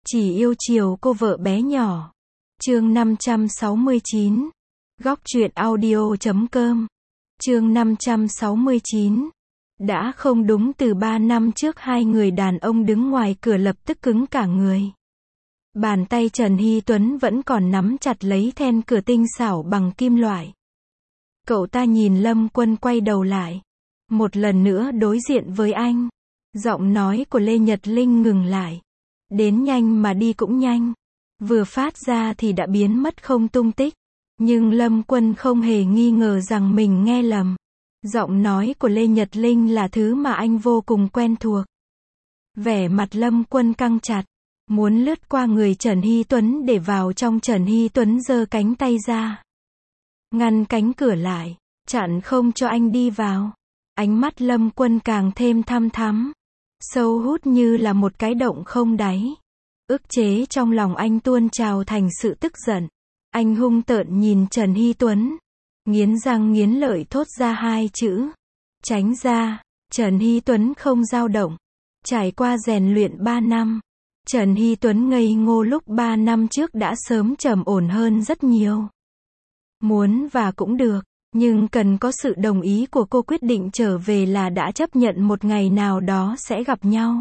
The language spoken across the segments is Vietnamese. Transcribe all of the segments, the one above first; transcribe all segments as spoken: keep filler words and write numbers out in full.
Chỉ yêu chiều cô vợ bé nhỏ. Chương năm trăm sáu mươi chín. Góc truyện audio chấm com. Chương năm trăm sáu mươi chín. Đã không đúng từ ba năm trước hai người đàn ông đứng ngoài cửa lập tức cứng cả người. Bàn tay Trần Hy Tuấn vẫn còn nắm chặt lấy then cửa tinh xảo bằng kim loại. Cậu ta nhìn Lâm Quân quay đầu lại. Một lần nữa đối diện với anh. Giọng nói của Lê Nhật Linh ngừng lại. Đến nhanh mà đi cũng nhanh. Vừa phát ra thì đã biến mất không tung tích. Nhưng Lâm Quân không hề nghi ngờ rằng mình nghe lầm. Giọng nói của Lê Nhật Linh là thứ mà anh vô cùng quen thuộc. Vẻ mặt Lâm Quân căng chặt. Muốn lướt qua người Trần Hy Tuấn để vào trong. Trần Hy Tuấn giơ cánh tay ra. Ngăn cánh cửa lại. Chặn không cho anh đi vào. Ánh mắt Lâm Quân càng thêm thăm thắm. Sâu hút như là một cái động không đáy. Ức chế trong lòng anh tuôn trào thành sự tức giận. Anh hung tợn nhìn Trần Hy Tuấn. Nghiến răng nghiến lợi thốt ra hai chữ. Tránh ra. Trần Hy Tuấn không dao động. Trải qua rèn luyện ba năm. Trần Hy Tuấn ngây ngô lúc ba năm trước đã sớm trầm ổn hơn rất nhiều. Muốn và cũng được. Nhưng cần có sự đồng ý của cô. Quyết định trở về là đã chấp nhận một ngày nào đó sẽ gặp nhau.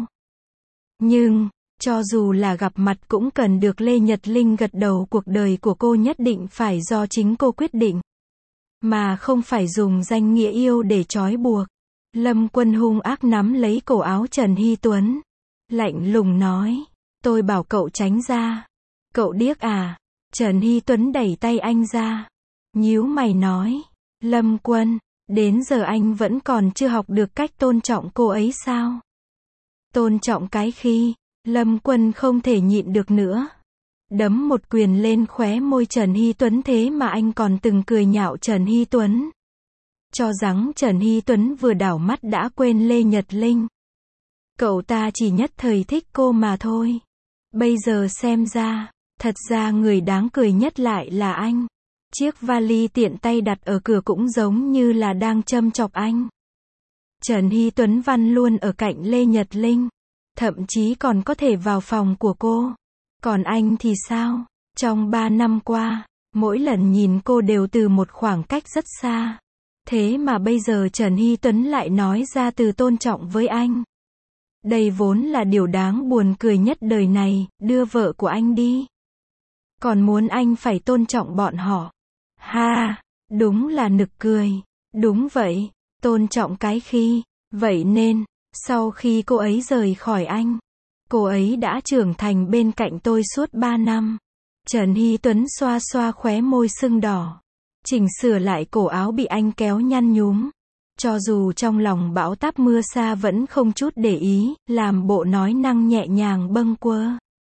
Nhưng, cho dù là gặp mặt cũng cần được Lê Nhật Linh gật đầu. Cuộc đời của cô nhất định phải do chính cô quyết định. Mà không phải dùng danh nghĩa yêu để trói buộc. Lâm Quân hung ác nắm lấy cổ áo Trần Hy Tuấn. Lạnh lùng nói. Tôi bảo cậu tránh ra. Cậu điếc à? Trần Hy Tuấn đẩy tay anh ra. Nhíu mày nói. Lâm Quân, đến giờ anh vẫn còn chưa học được cách tôn trọng cô ấy sao? Tôn trọng cái khi? Lâm Quân không thể nhịn được nữa. Đấm một quyền lên khóe môi Trần Hy Tuấn. Thế mà anh còn từng cười nhạo Trần Hy Tuấn. Cho rằng Trần Hy Tuấn vừa đảo mắt đã quên Lê Nhật Linh. Cậu ta chỉ nhất thời thích cô mà thôi. Bây giờ xem ra, thật ra người đáng cười nhất lại là anh. Chiếc vali tiện tay đặt ở cửa cũng giống như là đang châm chọc anh. Trần Hy Tuấn văn luôn ở cạnh Lê Nhật Linh. Thậm chí còn có thể vào phòng của cô. Còn anh thì sao? Trong ba năm qua, mỗi lần nhìn cô đều từ một khoảng cách rất xa. Thế mà bây giờ Trần Hy Tuấn lại nói ra từ tôn trọng với anh. Đây vốn là điều đáng buồn cười nhất đời này. Đưa vợ của anh đi. Còn muốn anh phải tôn trọng bọn họ. Ha, đúng là nực cười. Đúng vậy, tôn trọng cái khi. Vậy nên, sau khi cô ấy rời khỏi anh, cô ấy đã trưởng thành bên cạnh tôi suốt ba năm. Trần Hy Tuấn xoa xoa khóe môi sưng đỏ. Chỉnh sửa lại cổ áo bị anh kéo nhăn nhúm. Cho dù trong lòng bão táp mưa xa vẫn không chút để ý, làm bộ nói năng nhẹ nhàng bâng quơ.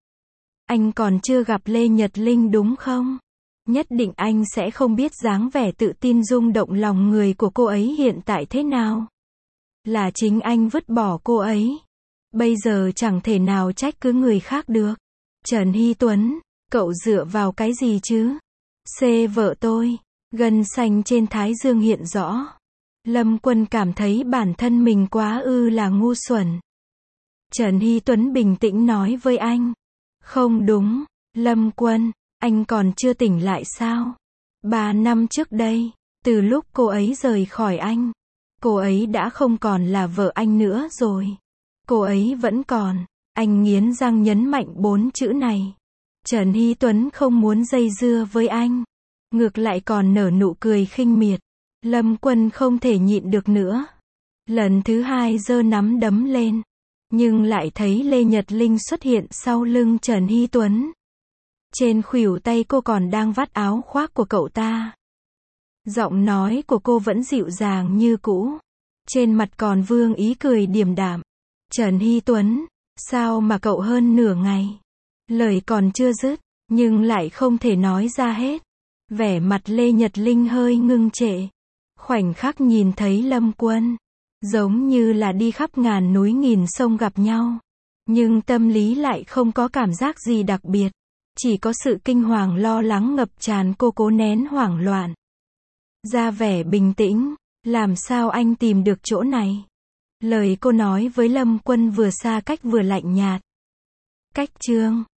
Anh còn chưa gặp Lê Nhật Linh đúng không? Nhất định anh sẽ không biết dáng vẻ tự tin rung động lòng người của cô ấy hiện tại thế nào. Là chính anh vứt bỏ cô ấy. Bây giờ chẳng thể nào trách cứ người khác được. Trần Hy Tuấn, cậu dựa vào cái gì chứ? Xê vợ tôi. Gân xanh trên thái dương hiện rõ. Lâm Quân cảm thấy bản thân mình quá ư là ngu xuẩn. Trần Hy Tuấn bình tĩnh nói với anh. Không đúng, Lâm Quân, anh còn chưa tỉnh lại sao? Ba năm trước đây, từ lúc cô ấy rời khỏi anh, cô ấy đã không còn là vợ anh nữa rồi. Cô ấy vẫn còn. Anh nghiến răng nhấn mạnh bốn chữ này. Trần Hy Tuấn không muốn dây dưa với anh. Ngược lại còn nở nụ cười khinh miệt. Lâm Quân không thể nhịn được nữa. Lần thứ hai giơ nắm đấm lên. Nhưng lại thấy Lê Nhật Linh xuất hiện sau lưng Trần Hy Tuấn. Trên khuỷu tay cô còn đang vắt áo khoác của cậu ta. Giọng nói của cô vẫn dịu dàng như cũ. Trên mặt còn vương ý cười điềm đạm. Trần Hy Tuấn, sao mà cậu hơn nửa ngày? Lời còn chưa dứt, nhưng lại không thể nói ra hết. Vẻ mặt Lê Nhật Linh hơi ngưng trệ. Khoảnh khắc nhìn thấy Lâm Quân. Giống như là đi khắp ngàn núi nghìn sông gặp nhau. Nhưng tâm lý lại không có cảm giác gì đặc biệt. Chỉ có sự kinh hoàng lo lắng ngập tràn. Cô cố nén hoảng loạn. Ra vẻ bình tĩnh. Làm sao anh tìm được chỗ này? Lời cô nói với Lâm Quân vừa xa cách vừa lạnh nhạt. Cách chương